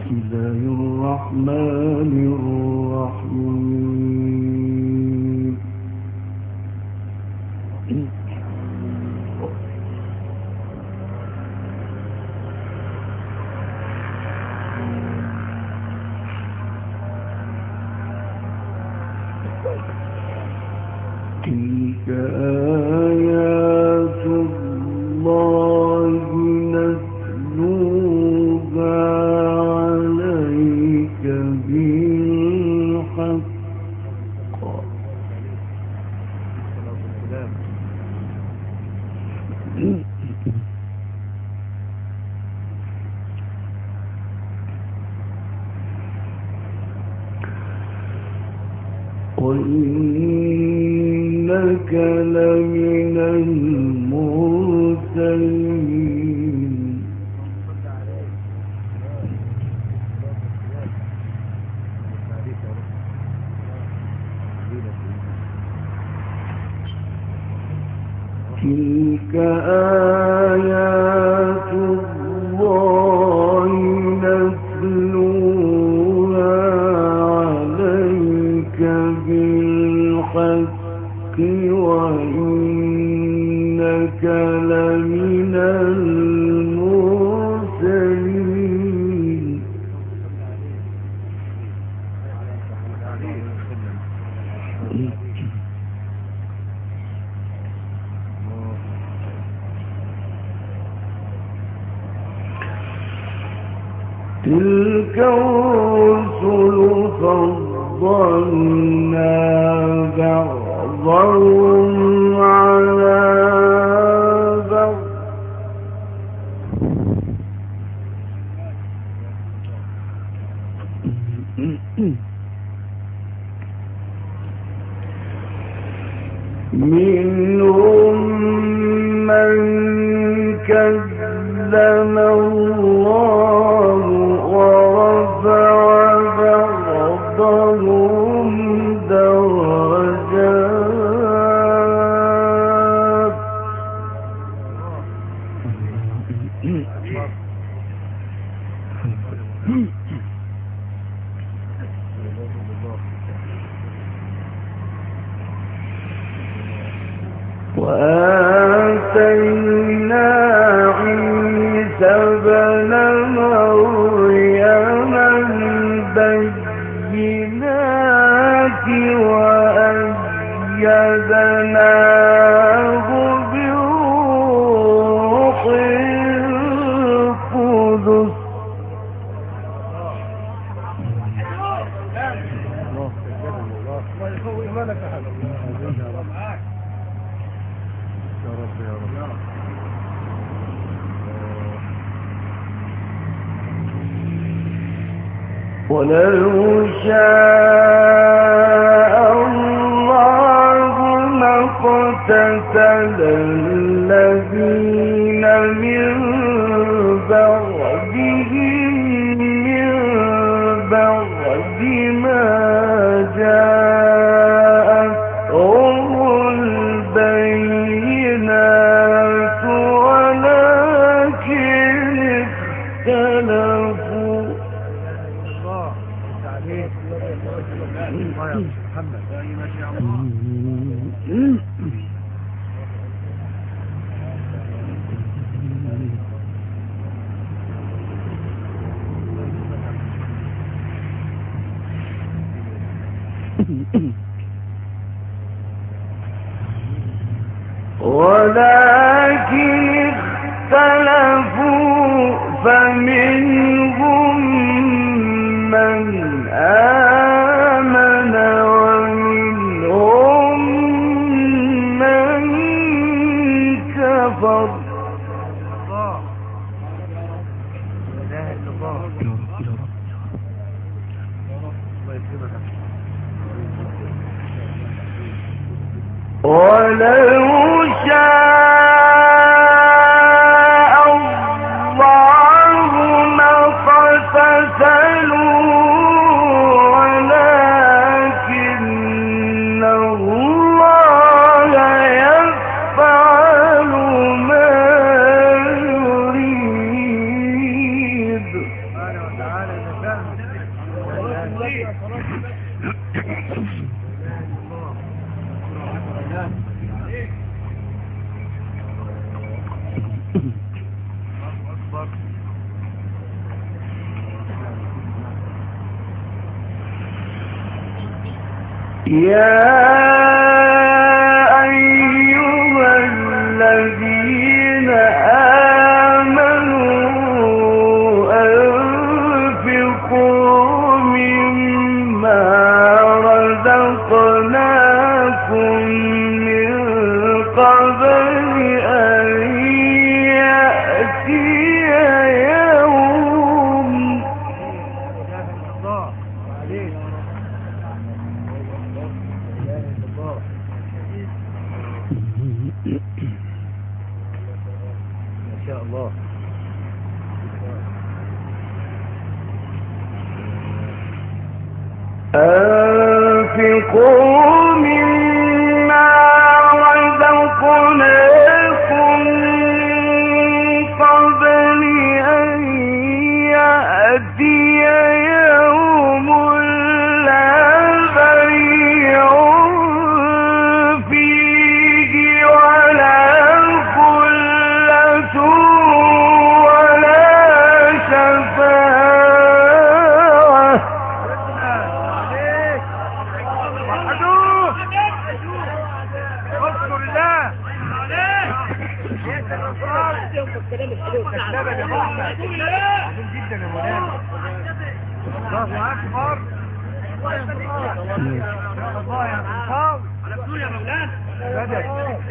بسم الله الرحمن الرحيم تلك آيات الله نتلوها عليك بالحق وإنك لمن المرسلين تلك آيات الله نتلوها عليك بالحق وإنك لمن المرسلين تلك الرسل فضلنا بعضهم على بعض منهم من كلم الله ورفع بعضهم درجات وآتينا عيسى ابن مريم البينات وأيدناه بروح القدس ولو شاء الله ما اقتتل الذين من بعدهم من بعد ما جاءتهم البينات ولكن اختلفوا ولكن اختلفوا فمنهم من آمن ومنهم من كفر ولو شاء الله ما اقتتلوا ولكن الله يفعل ما يريد يا أيها الذين آمنوا أنفقوا مما رزقناكم من قبل أن يأتي يوم ما شاء الله. أنفقوا مما رزقناكم من قبل أن يأتي يوم لا بيع فيه ولا خلة ولا شفاعة. اذكر الله. الكلام الحلو كتابة يا احمد. عظيم جدا يا مولانا. الله اكبر. الله يا خطاب. على طول يا مولانا. بدأ.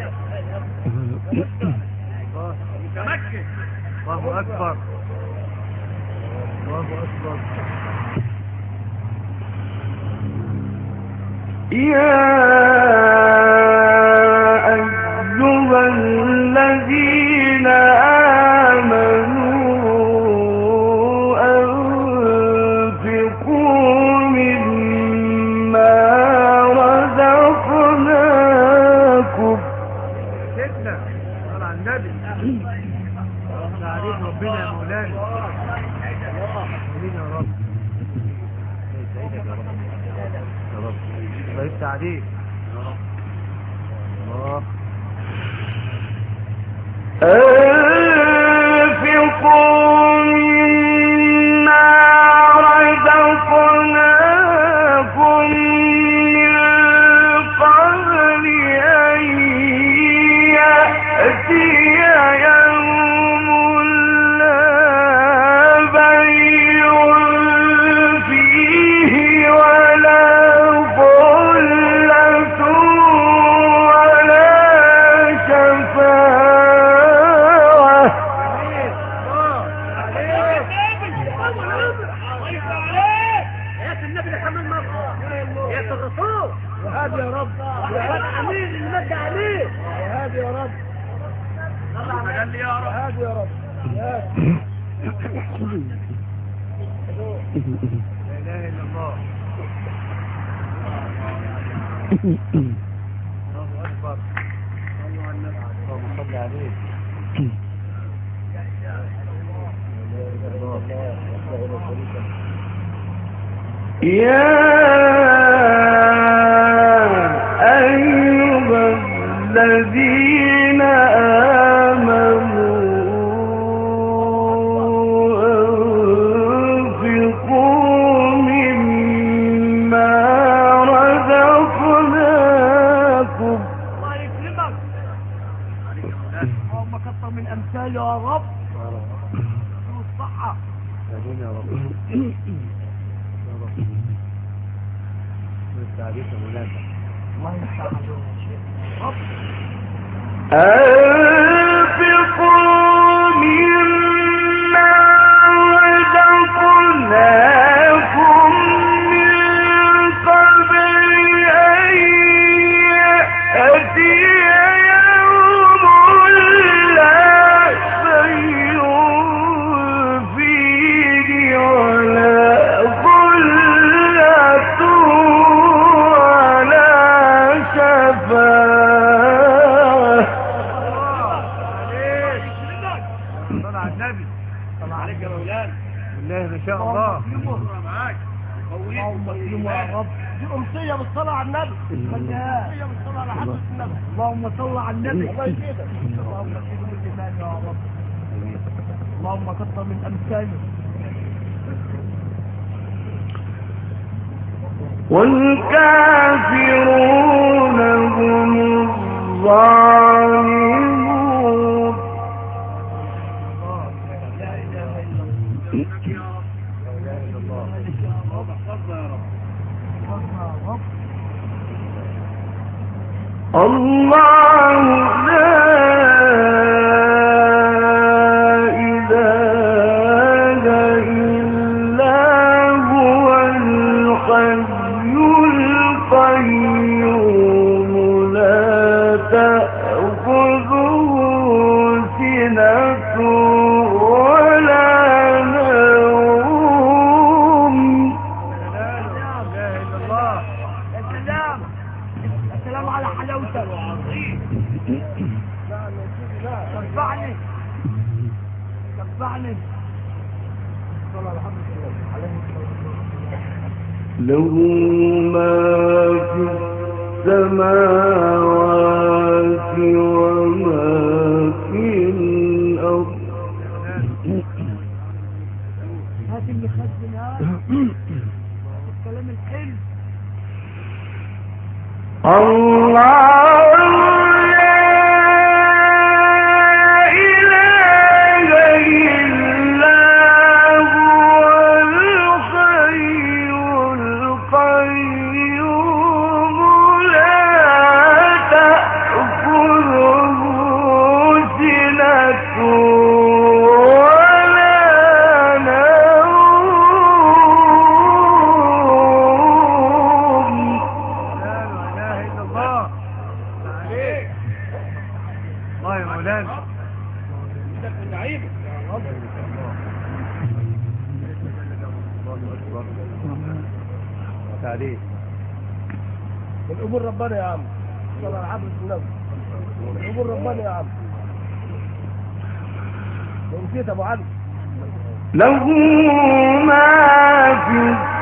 متمكن. الله اكبر. الله اكبر. يا أيها الذين آمنوا أنفقوا مما رزقناكم. سيدنا صلى على النبي. صلى عليك ربنا يا مولانا. يا رب. سعيدك يا رب. يا رب. الله يفتح عليك. الله. أنفقوا مما رزقناكم من قبل أن يأتي يوم لا بيع فيه ولا خلة ولا شفاعة. وهذا يا رب. وهذا حميد المد عليه. وهذا يا رب. وهذا يا رب. لا اله الا الله. الله اكبر. اللهم صل عليه. يا أيها الذين آمنوا أنفقوا مما رزقناكم. الله يكرمك. اللهم كثر من امثال يا رب. الصحة. امين يا رب. يا رب. يفتح عليك يا مولانا. الله يفتح عليك رب. أنفقوا مما رزقناكم من قبل أن يأتي يوم لا بيع فيه ولا خلة ولا شفاعة. صلى على النبي. صلى عليك يا مولانا. بالله ما شاء الله. معاك. اللهم اكرمه يا رب. دي أمسية بالصلاة على النبي. أمسية بالصلاة على حضرة النبي. اللهم صل على النبي. الله يزيدك. اللهم اكرمه بالإيمان يا رب. اللهم كثر من أمثاله. والكافرون هم الظالمون. الله لا إله إلا هو الحي القيوم لا تأخذه سنة ولا نوم. السلام على حلاوتك. شفعني له ما في السماوات وما في الأرض. هات اللي خزنها الكلام الحلو. الله لا إله إلا هو الحي القيوم لا تأخذه سنة ولا نوم. لا اله الا الله. عليك الله يا مولانا. انت لعيبه يا رب. الله اكبر. تعليق الامور ربنا يا عم. صلى على حضرة النبي. الامور ربنا يا عم. ونسيت ابو علي. له ما في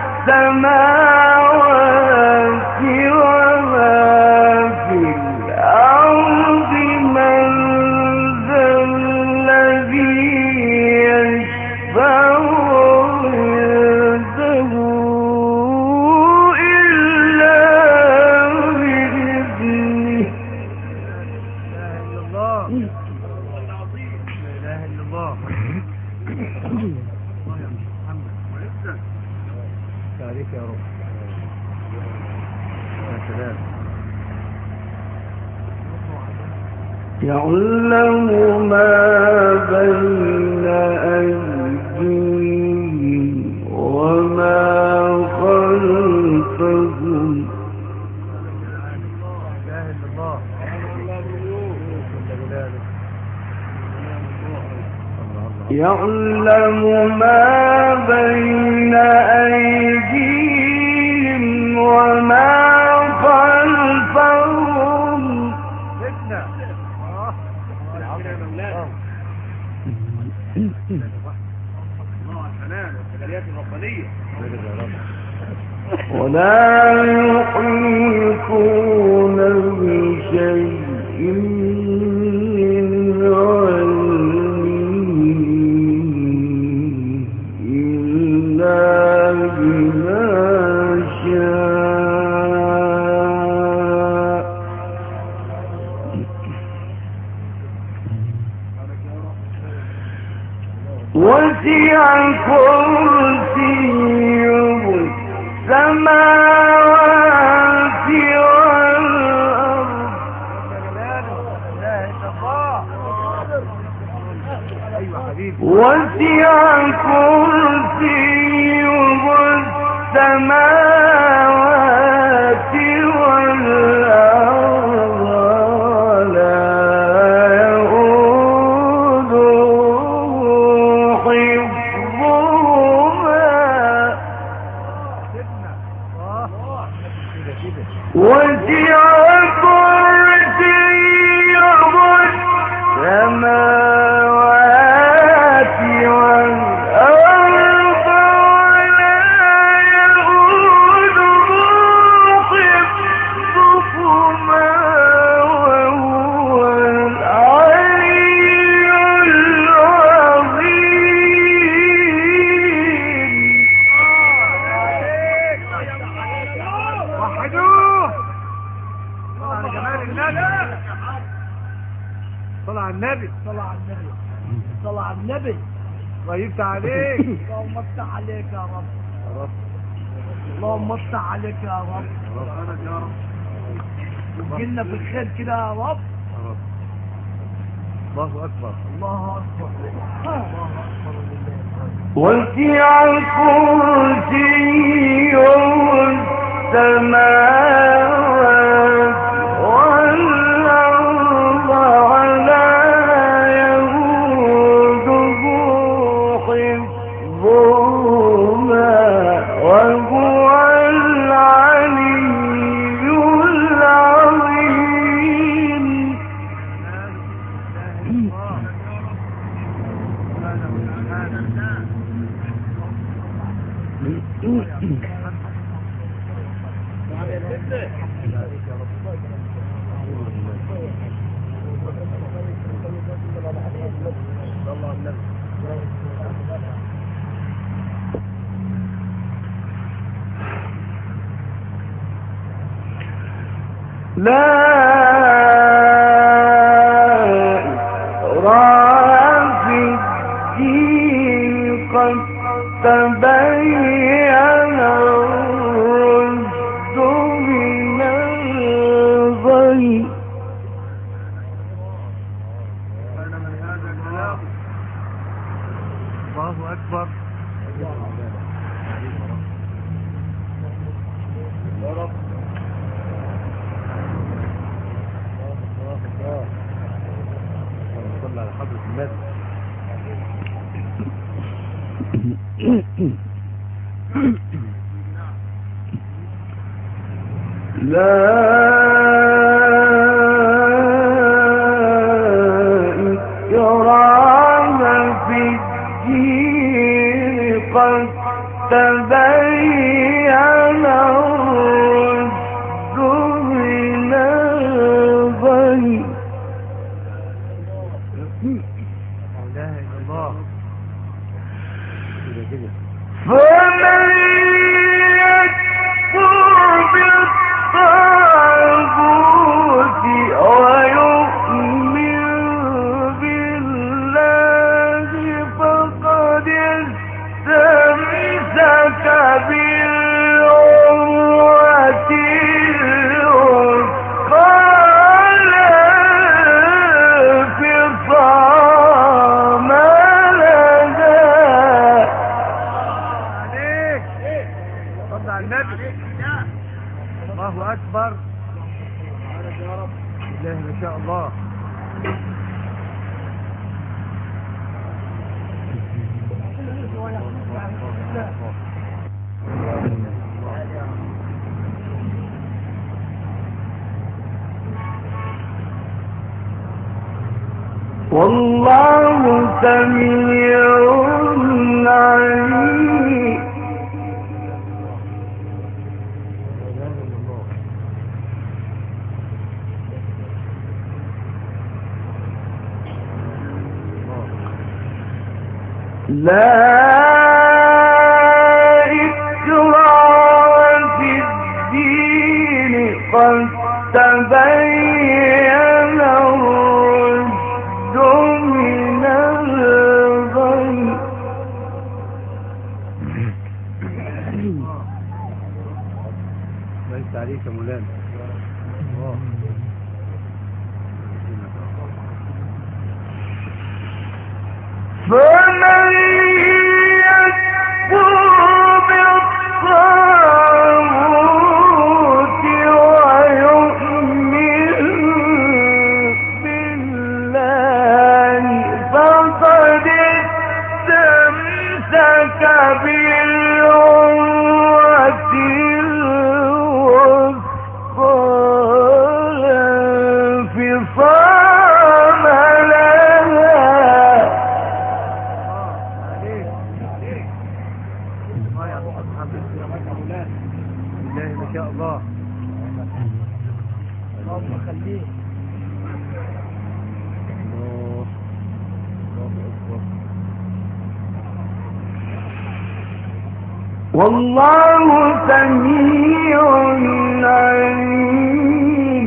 السماوات وما في الأرض. من ذا الذي يشفع عنده إلا بإذنه. لا اله الا الله. العظيم. لا اله الا الله. الله يا محمد وعزك. تعريف يا رب. يا سلام. يعلم ما بين أيديهم وما خلفهم. لا اله الا الله. يعلم ما بين أيديهم وما خلفهم. فتنة. الله يا مولانا. الله على الحنان والتجليات الربانية. ولا يحيطون بشيء من علمه إلا بما شاء. وسع كرسيه السماوات والأرض. وسع كرسيه السماوات والأرض ولا يؤوده حفظهما. وسع كرسيه السماوات والأرض النبي غيبت عليك. اللهم افتح عليك يا رب. اللهم افتح عليك يا رب. يا رب وجينا في الخير كده يا رب. الله أكبر. الله اكبر. الله اكبر لله. وسع كرسيه السماوات والأرض ولا يئوده حفظهما وهو العلي العظيم. لا إكراه في الدين قد تبين الرشد من الغي. الله أكبر. يا رب. صلى على حضرة النبي. لا إكراه في الدين قد تبين الرشد من الغي. لا إله إلا الله. كده فمن يكفر بالطاغوت ويؤمن بالله فقد استمسك بالعروة الوثقى لا انفصام لها. صلى على النبي. الله أكبر. يا رب. بالله ما شاء الله. والله سميع عليم. لا إكراه في الدين قد تبين الرشد من الغي. ليس عليك يا مولانا. فمن يكفر بالطاغوت ويؤمن بالله فقد استمسك بالعروة الوثقى لا انفصام لها. بالله ما شاء الله. اللهم خليه. والله سميع عليم.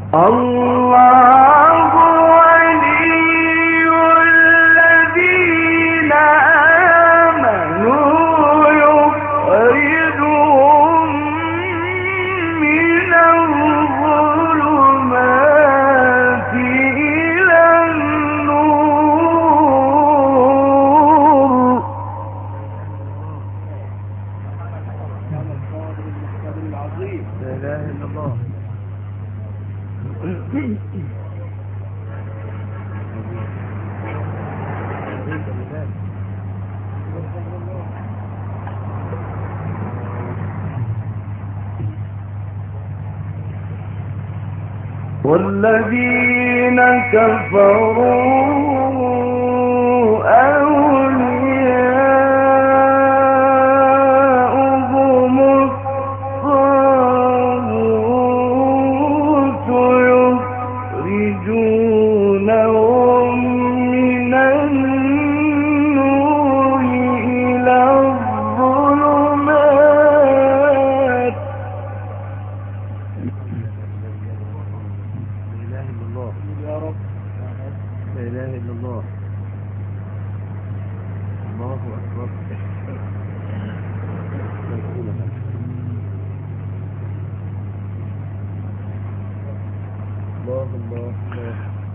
الله ولي الذين آمنوا يخرجهم من الظلمات إلى النور. لا اله الا الله. والذين كفروا أولياؤهم الطاغوت يخرجونهم من النور إلى الظلمات. يا رب لا اله الا الله. الله اكبر. الله الله الله.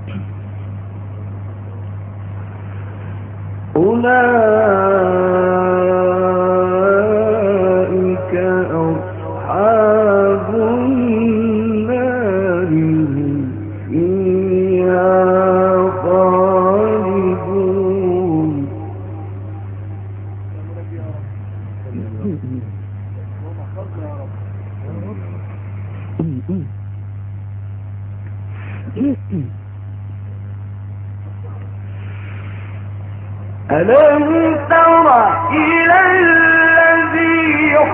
أولئك أصحاب النار فيها خالدون. ألم تر إلى الذي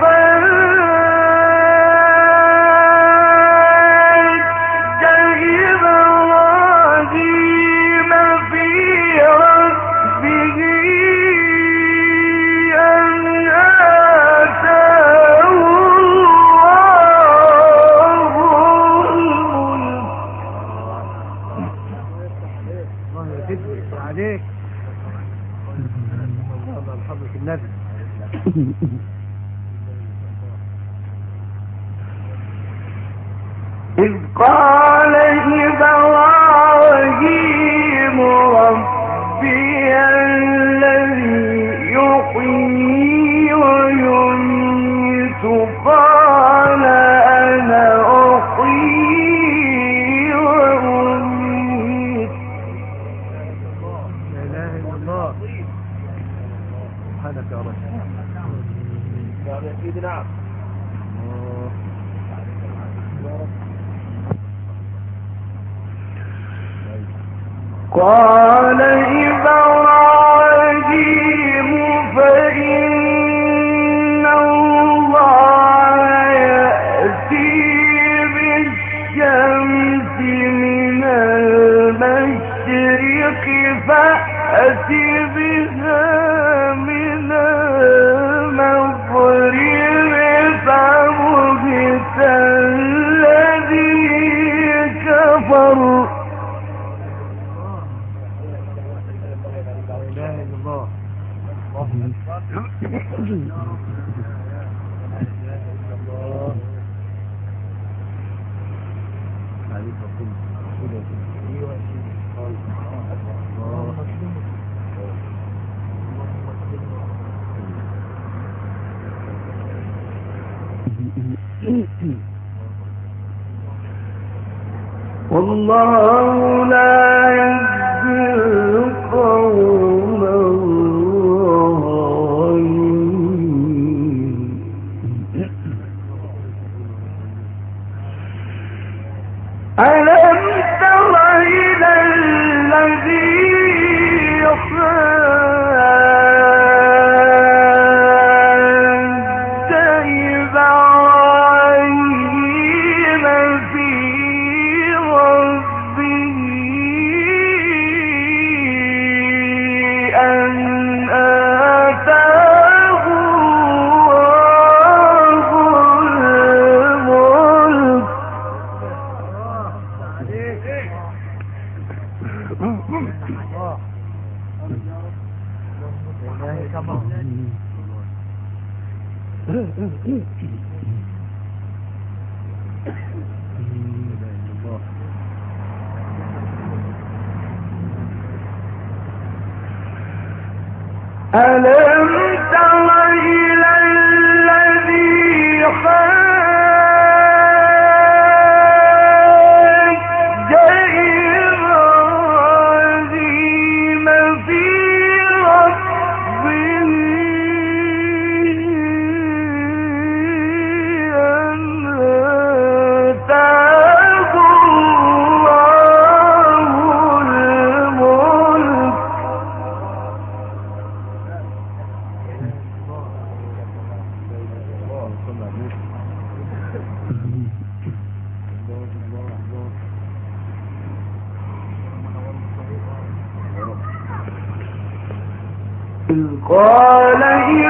حاج إبراهيم في ربه أن آتاه الله الملك. الله يكتب عليك. الله بحضرة النبي. إذ قال إبراهيم ربي الذي يحيي ويميت قال أنا أحيي وأميت. لا اله الا الله. سبحانك يا رب. يا سيدي نعم. قال إبراهيم فإن الله يأتي بالشمس من المشرق فأت بها من المغرب فبهت الذي كفر. لا اله الا الله. والله لا يهدي القوم الظالمين. ألم تر إلى الذي حاج إبراهيم في ربه ألم تر إلى الذي حاج إبراهيم في ربه أن آتاه الله الملك إذ قال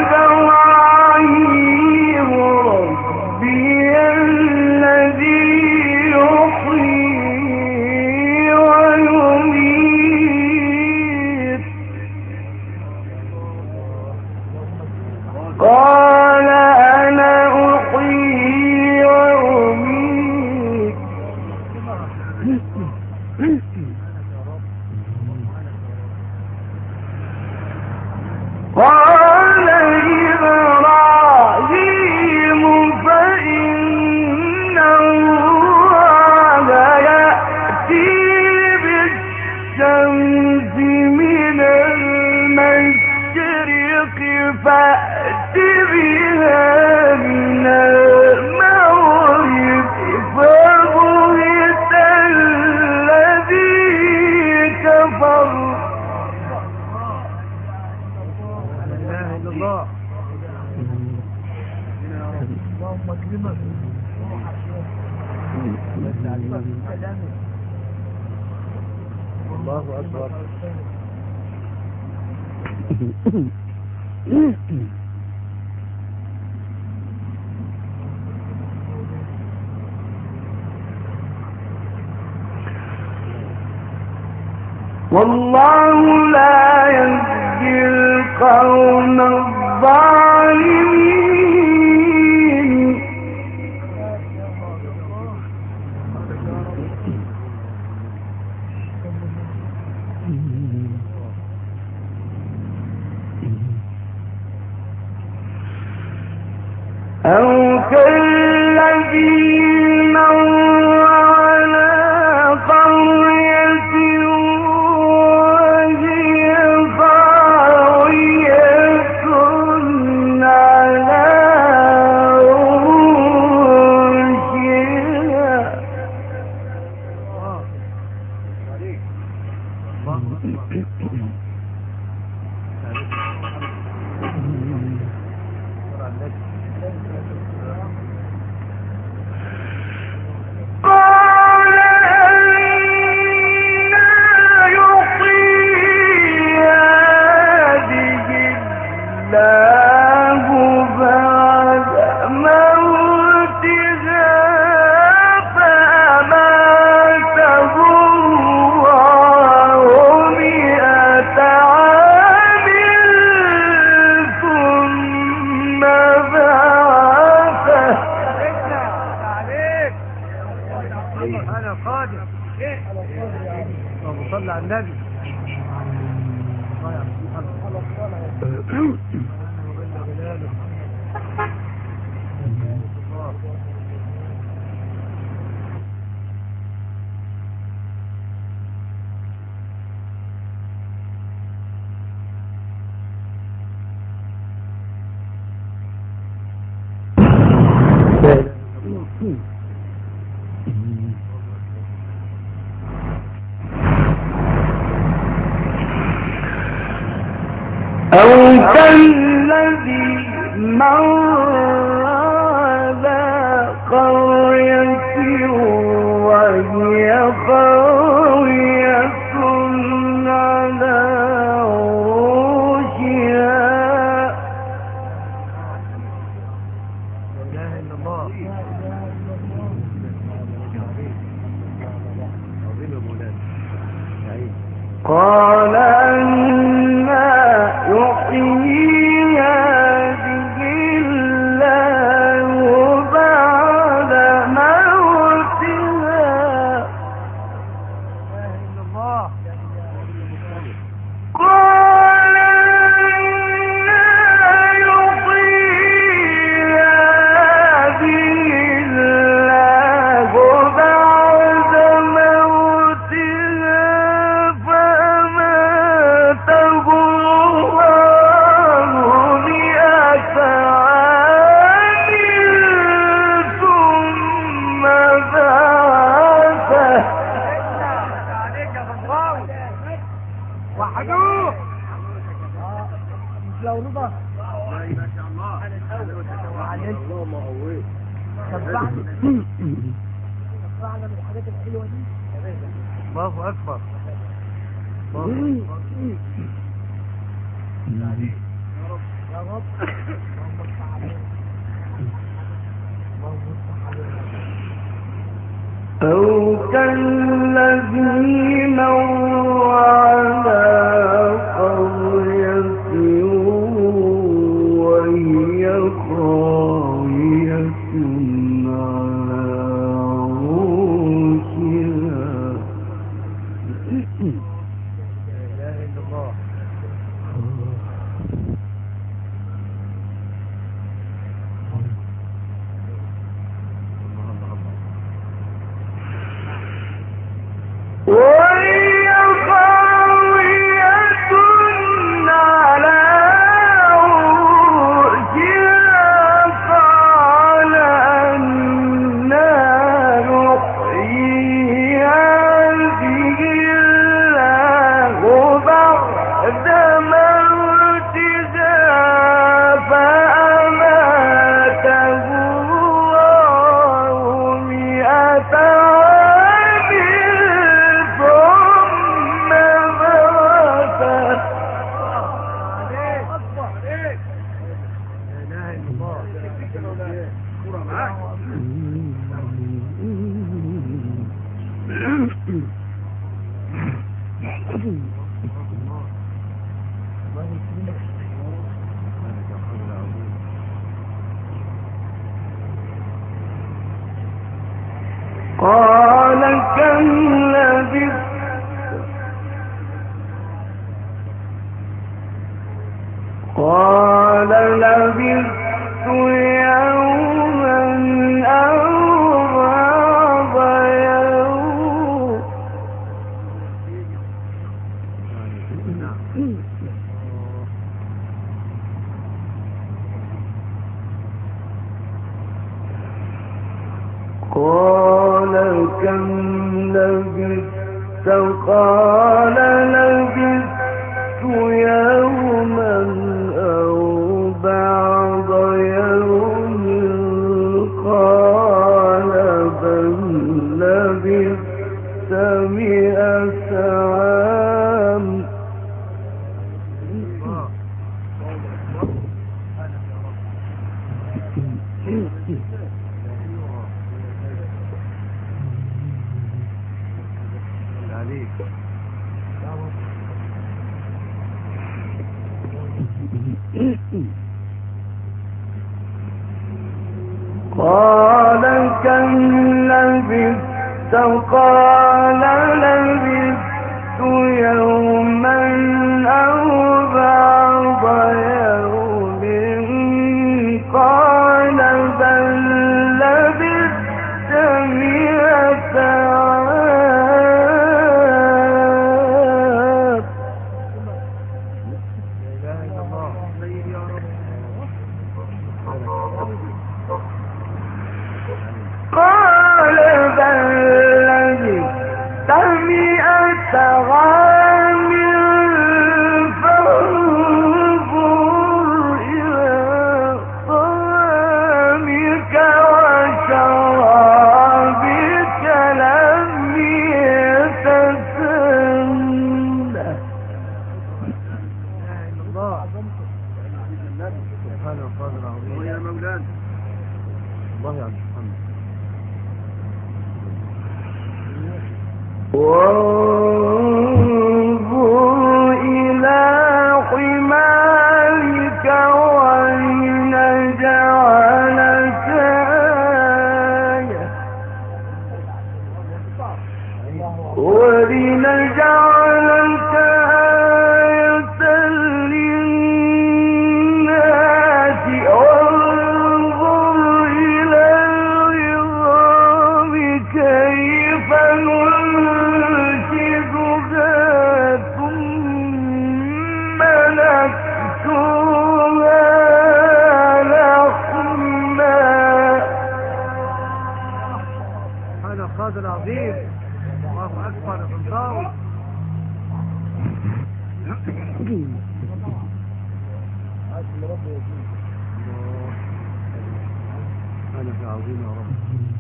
إبراهيم ربي الذي يحيي ويميت قال أنا أحيي وأميت قال إبراهيم فإن الله يأتي بالشمس من المشرق فأت بها من المغرب فبهت الذي كفر الله اللهم اكرمك الله اكبر والله لا يهدي القوم الظالمين أو كالذين مر على قرية وهي خاوية على عروشها قال أنى يحيي هذه الله بعد موتها فأماته الله 100 عام ثم بعثه انا قادر اللهم صل على النبي أو كالذي مر على قرية وهي خاوية على عروشها لا اله الا الله عظيم يا مولانا قال أنى يحيي هذه الله الله ما قويت شبعنا من الحاجات الحلوه دي. الله اكبر. الله اكبر. يا رب اللهم افتح علينا. اللهم افتح علينا. أو كالذي مر على قرية وهي خاوية على عروشها. لا إله إلا الله. وهي خاوية على عروشها قال أنى يحيي هذه الله بعد موتها فأماته الله 100 عام ثم بعثه. لا إله إلا الله. كورة معاك قال كم لبثت قال لبثت يوما أو بعض يوم قال كم لبثت قال لبثت يوما أو بعض يوم قال بل لبثت 100 عام عليك. قال كم لبثت قال لبثت يوما أو بعض يوم قال بل لبثت 100 عام لا إله إلا الله. سيدي يا رب. قال بل لبثت 100 عام فانظر إلى طعامك وشرابك لم يتسنه. لا إله إلا الله. سبحانه وتعالى العظيم. يا مولانا الله يا عبد محمد. وانظر إلى حمارك ولنجعلك آية آية للناس. وانظر إلى العظام كيف ننشدها ثم نكسوها لحما. سبحان القادر العظيم. الله أكبر يا طنطاوي. العظيم يا رب.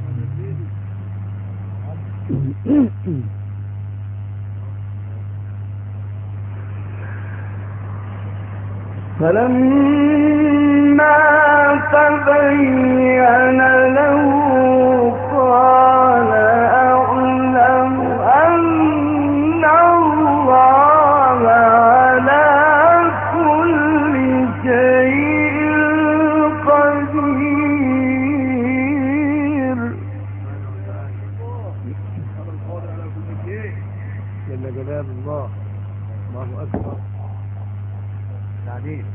فلما تبين له قال أعلم أن الله على كل شيء قدير. جل جلال الله. الله أكبر. تعليم.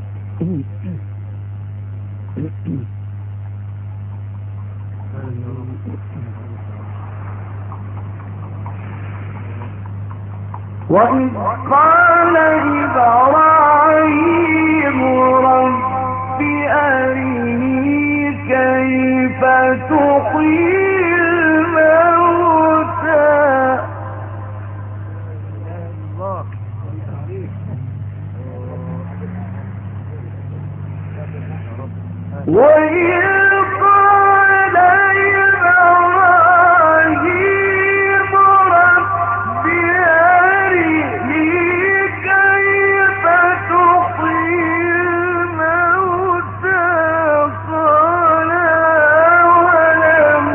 وإذ قال إبراهيم رب أرني كيف تحيي الموتى الله. وإذ قال إبراهيم رب أرني كيف تحيي الموتى قال أولم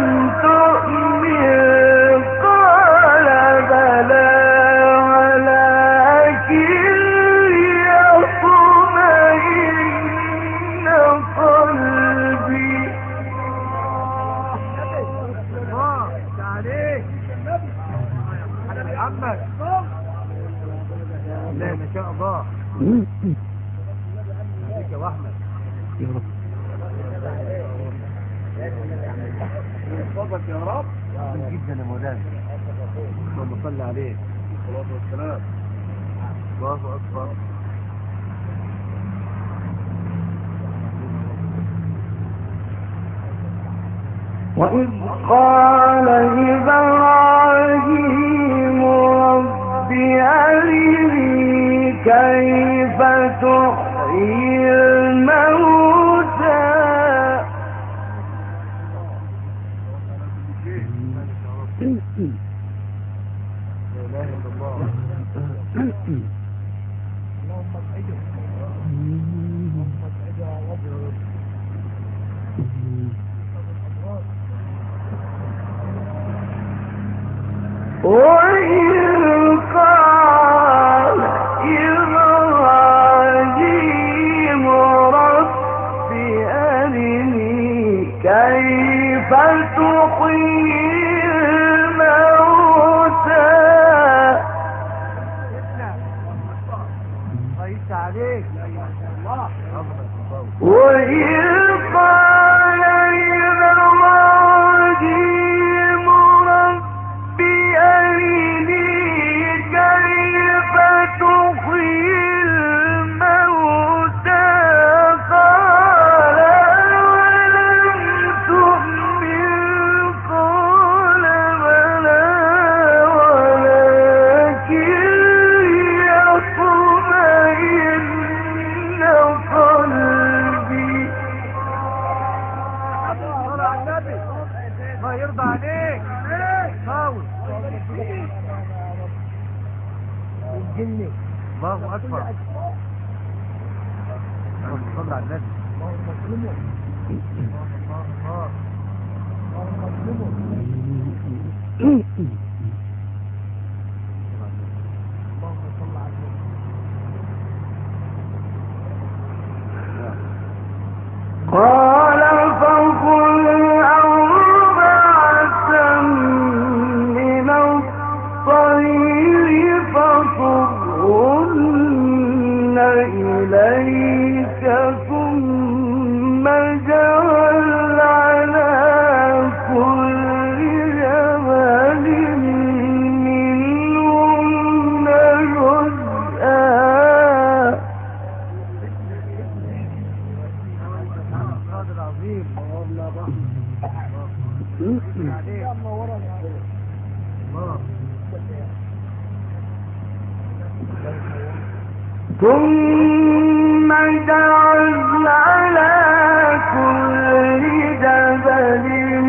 تؤمن قال بلى ولكن ليطمئن قلبي. الله. تعليم. على محمد. لا ما شاء الله. عليك يا أحمد. يا رب. فضلك يا رب. جميل جدا يا مولانا. اللهم صل عليه. الصلاة والسلام. الله أكبر. وإذ قال إبراهيم رب أرني كيف تحيي الموتى لا إله إلا الله. وإذ قال إبراهيم رب أرني كيف تحيي الموتى رئيس عليك. الله. وإذ قال إبراهيم رب أرني كيف تحيي الموتى قال ولم تؤمن قال بلى ولكن ليطمئن قلبي. صل على النبي. الله يرضى عليك. صاوي. الجنة. الله أكبر. اللهم صل على النبي. قال فخذ أربعة من الطير فصرهن إليك ثم اجعل على كل جبل منهن جزءا. القادر العظيم. الله. ثم اجعل على كل جبل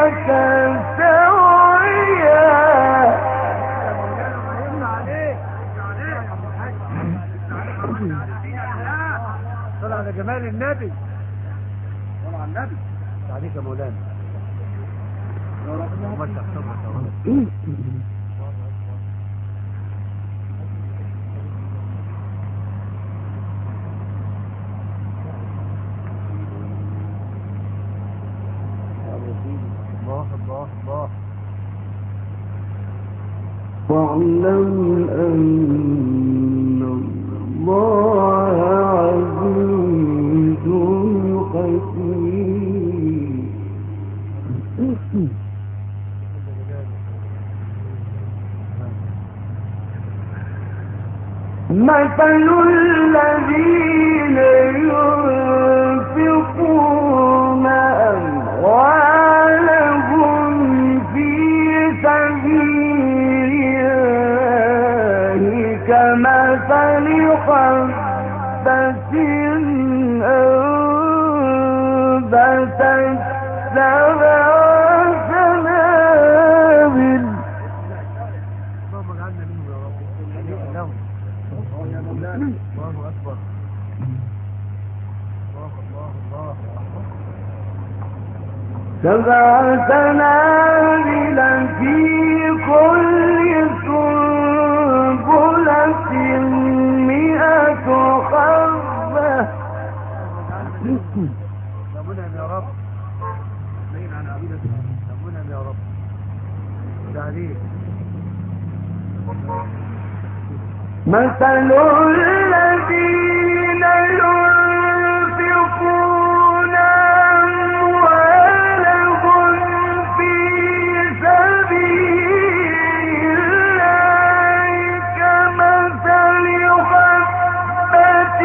صلى على جمال النبي، صلى على النبي عليك يا مولانا. يا رب ما تحصلك يا رب. الله الله الله. واعلم أن الله عزيز حكيم. مثل الذين ينفقون أموالهم في سبيل الله كمثل حبة أنبتت سبع سنابل. اللهم اجعلنا منهم يا رب. يا مولانا. الله أكبر. الله الله الله. سبع سنابل في كل سنبلة 100 حبة. ربنا يا رب. لين عن عبيدك ربنا يا رب. تعليق. مثل الذين ينفقون أموالهم في سبيل الله كمثل حبة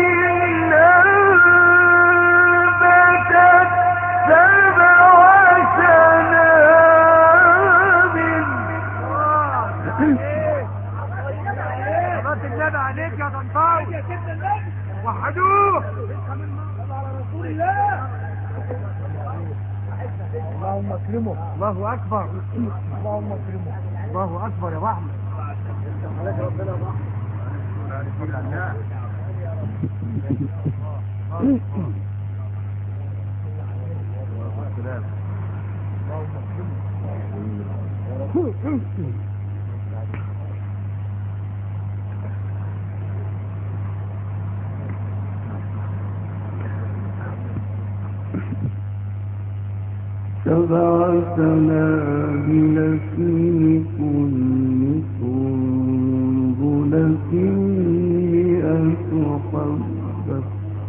أنبتت سبع سنابل. النبي عليك يا طنطاوي يا سيدنا النبي وحدوه على رسول الله. اللهم اكرمه. الله اكبر. اللهم اكرمه. الله اكبر يا محمد. عليك ربنا يا محمد. سبع سنابل في كل سنبلة 100 حبة.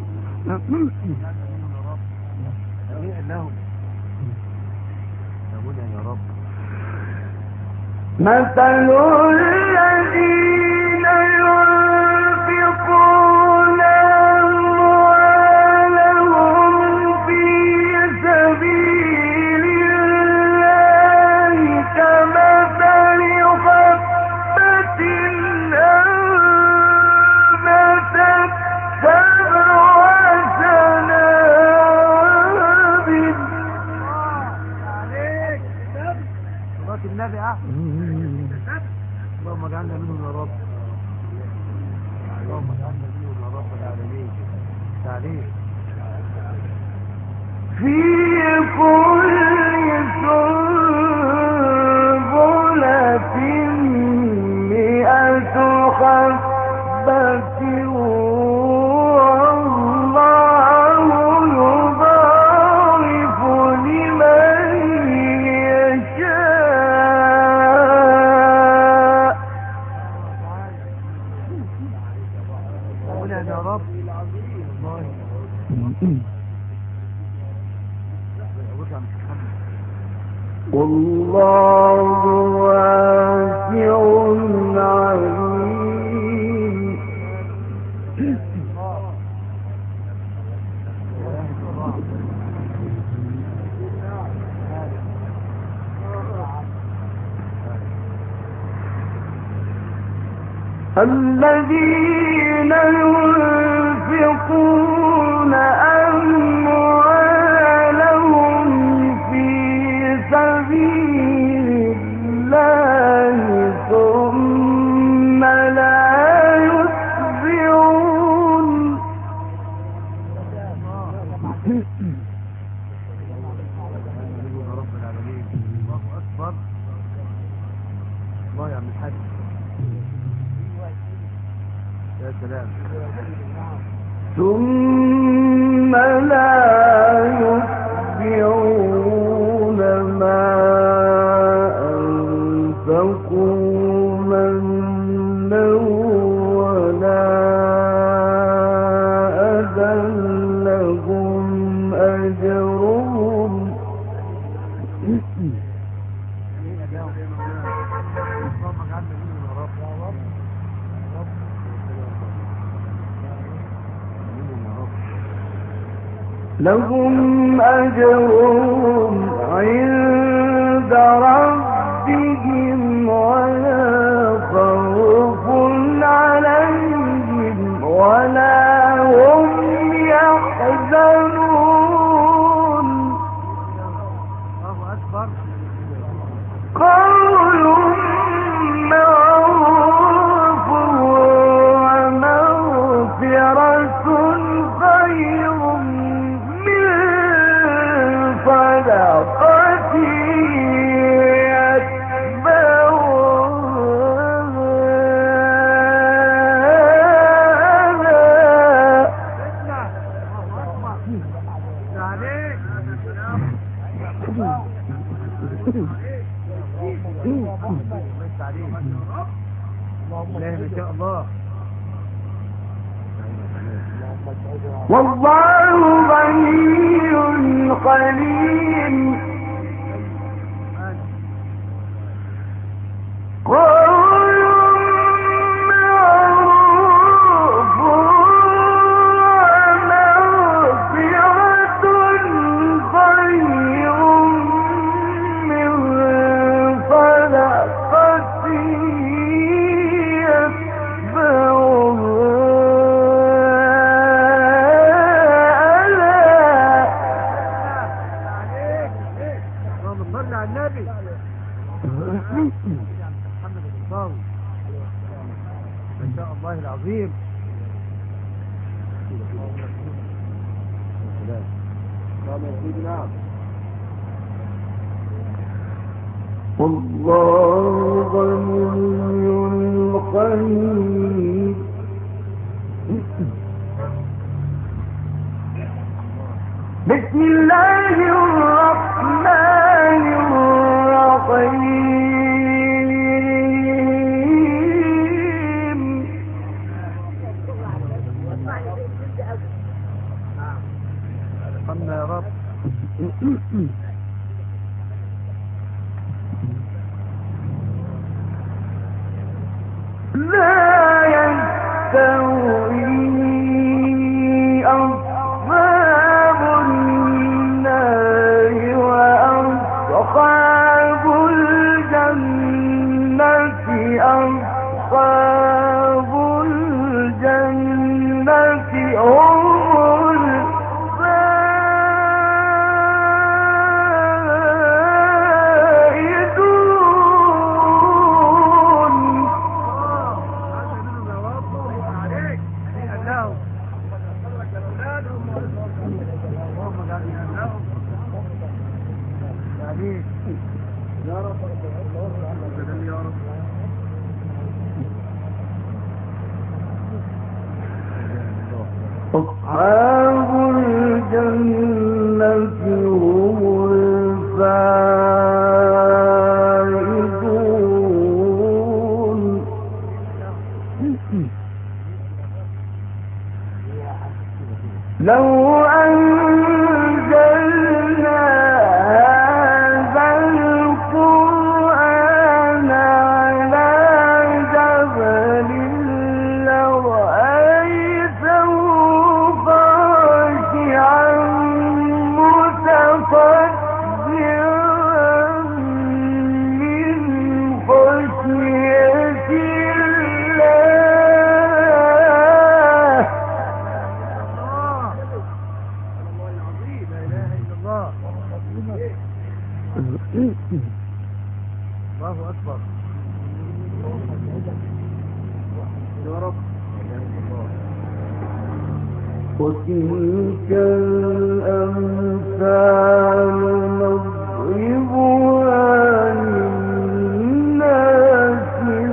مثل الذين ينفقون أموالهم في سبيل الله كمثل حبة أنبتت سبع سنابل. صلاة النبي اللهم اجعلنا منهم يا رب. اللهم اجعلنا منهم يا رب العالمين. تعليق. في كل سنبلة 100 حبة والله يضاعف لمن يشاء. ربنا يا رب. والله واسع عليم. الذين ينفقون أموالهم في سبيل سبيل الله ثم لا يتبعون رب العالمين. الله أكبر. الله يعمل حاجة. يا سلام. ثم لا يتبعون ما أنفقوا منا ولا أذى لهم أجرهم لهم أجرهم عند ربهم ولا خوف عليهم ولا هم يحزنون الله أكبر. قول معروف ومغفرة خير من صدقة الله ما شاء الله. والله غني حليم قول معروف ومغفرة خير من صدقة صل على النبي محمد الصاوي. ما شاء الله العظيم. والله غني حميد بسم الله الرحمن الرحيم ارحمنا يا رب. لا يستوي أصحاب النار وأصحاب الجنة أصحاب الجنة هم أصحاب الجنة هم الفائزون لو أنزلنا هذا القرآن على جبل لرأيته خاشعا الله أكبر. يا رب. وتلك الأمثال نضربها للناس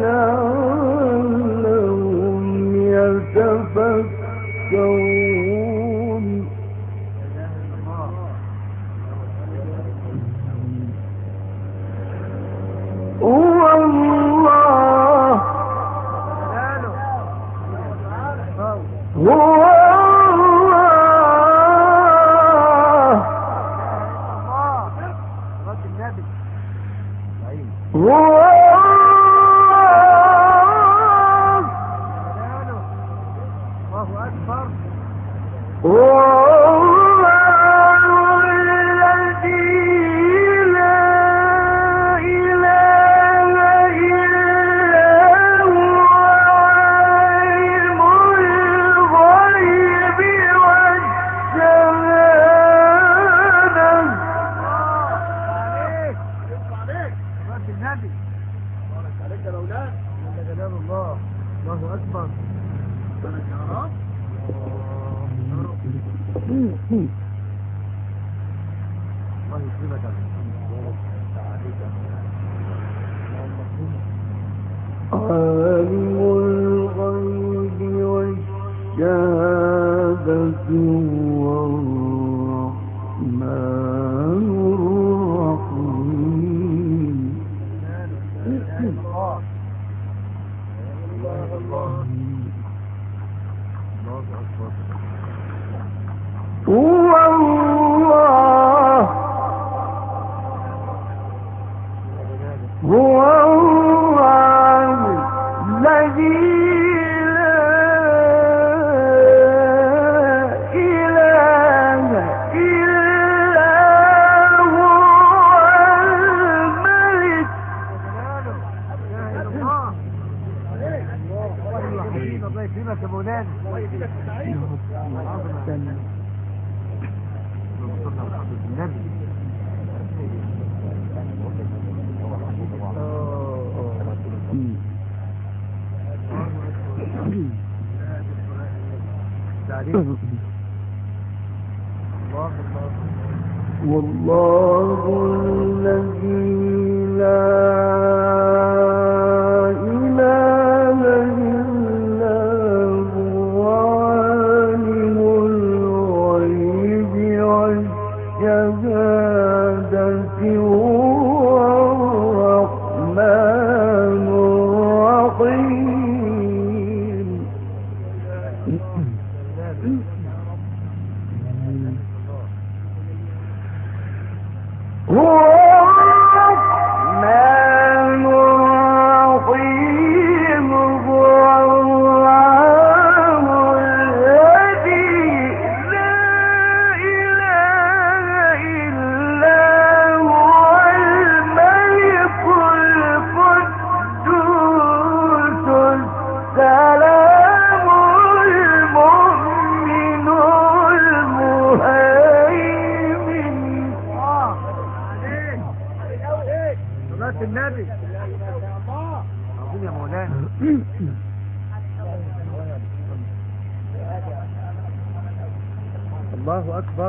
لعلهم يتفكرون. هو الله هو عالم الغيب والشهادة هو الرحمن الرحيم. هو الله هو الله الذي والله الذي لا إله إلا هو عالم الغيب والشهادة هو الرحمن الرحيم. هو الرحمن الرحيم هو الله الذي لا إله إلا هو الملك القدوس السلام المؤمن المهيمن. صلاة النبي عظيم يا مولانا. الله أكبر.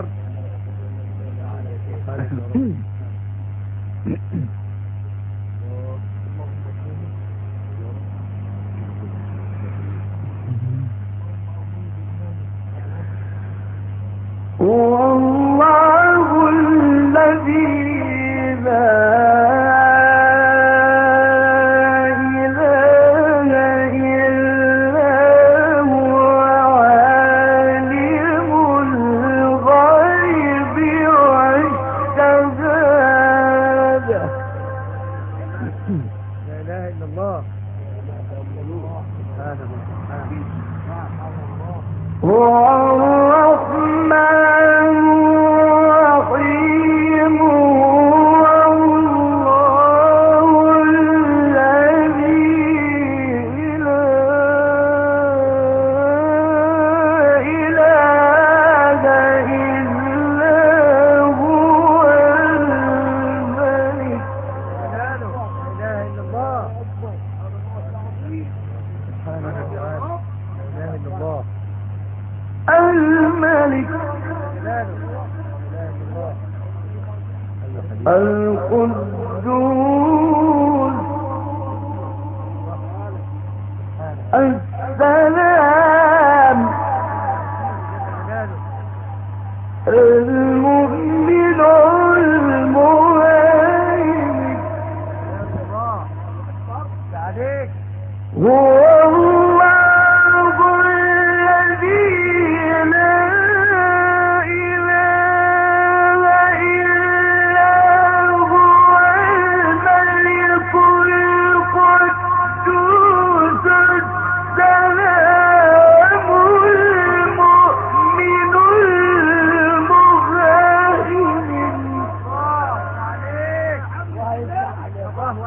هو الله الذي لا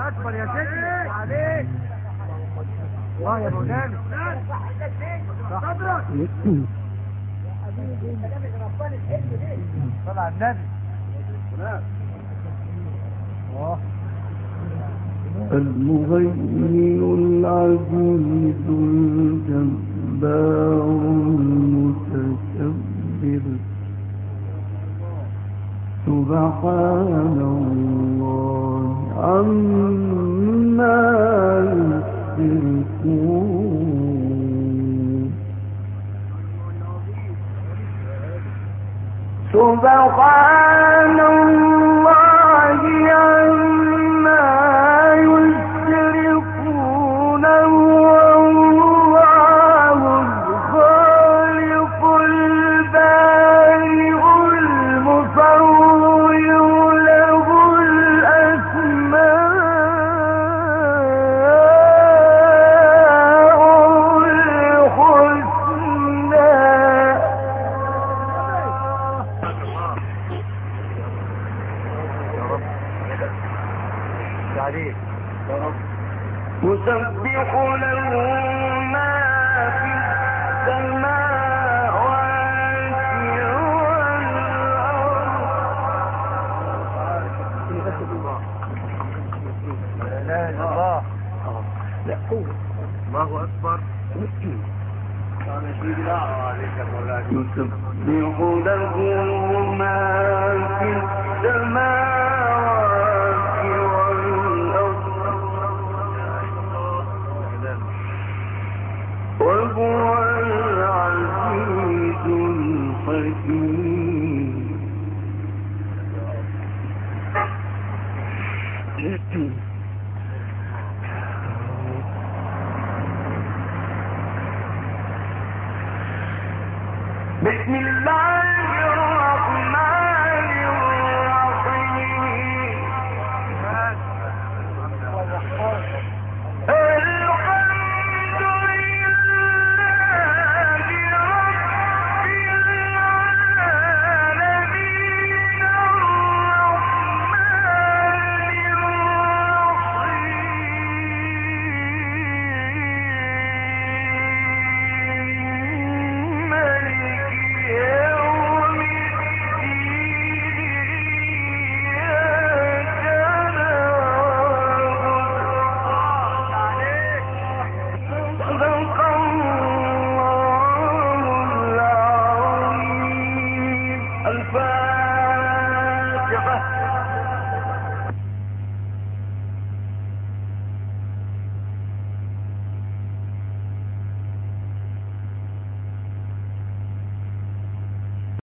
اكبر يا سيدي عليك الله يا مولانا صدرك صلى على النبي المهيمن العزيز الجبار المتكبر سبحان الله عما يشركون سبحان الله عما يشركون والله الخالق البارئ المصور له الأسماء عليك يا رب. يسبح له ما في السماوات والأرض. لا اله الا الله. لا قوة. الله اكبر. يسبح له ما في السماوات والأرض وهو العزيز الحكيم. بسم الله